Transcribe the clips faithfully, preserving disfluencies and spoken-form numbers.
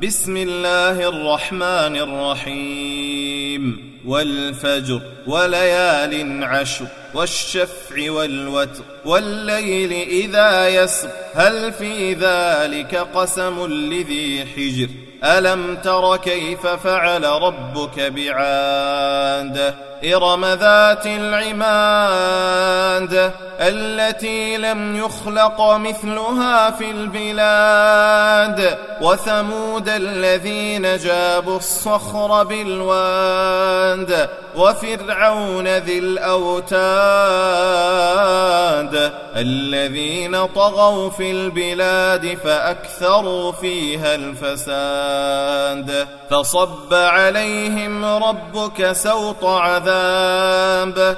بسم الله الرحمن الرحيم والفجر وليال عشر والشفع والوتر والليل إذا يسر هل في ذلك قسم لذي حجر ألم تر كيف فعل ربك بعاد إرم ذات العماد التي لم يخلق مثلها في البلاد وثمود الذين جابوا الصخر بالواد وفرعون ذي الأوتاد الذين طغوا في البلاد فأكثروا فيها الفساد فصب عليهم ربك سوط عذاب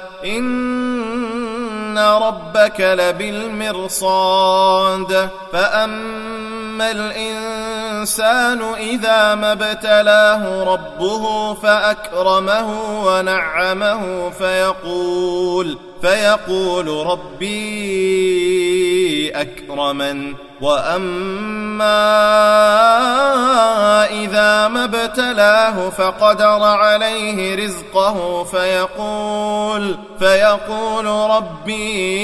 إن ربك لبالمرصاد فأما الإنسان إذا ما ابتلاه ربه فأكرمه ونعمه فيقول فيقول ربي أكرمن وأما إذا ما ابتلاه فقدر عليه رزقه فيقول فيقول ربي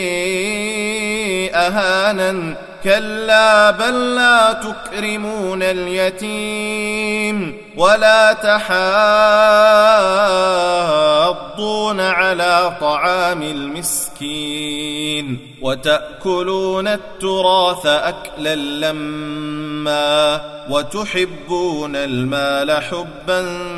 أهانن كلا بل لا تكرمون اليتيم ولا تحاضون على طعام المسكين وتأكلون التراث أكلا لما وتحبون المال حبا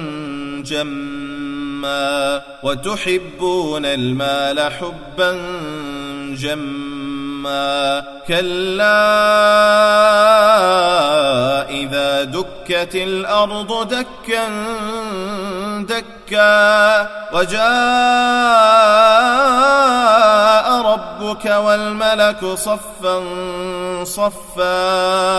جما وتحبون المال حبا جما كلا إذا دكت الأرض دكا دكا وجاء ربك والملك صفا صفا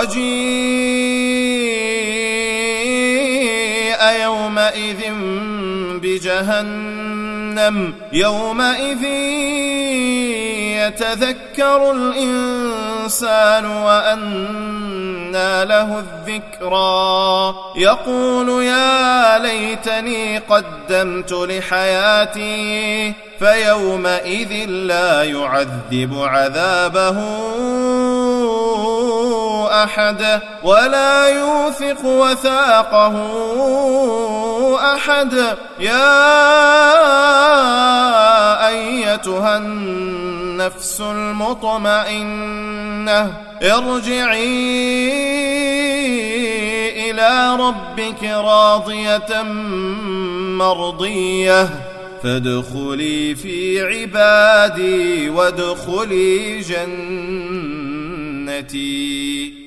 وجيء يومئذ بجهنم يومئذ يتذكر الإنسان وأنى له الذكرى يقول يا ليتني قدمت لحياتي فيومئذ لا يعذب عذابه أحد ولا يوثق وثاقه أحد يا أيتها النفس المطمئنة ارجعي إلى ربك راضية مرضية فادخلي في عبادي وادخلي جنتي.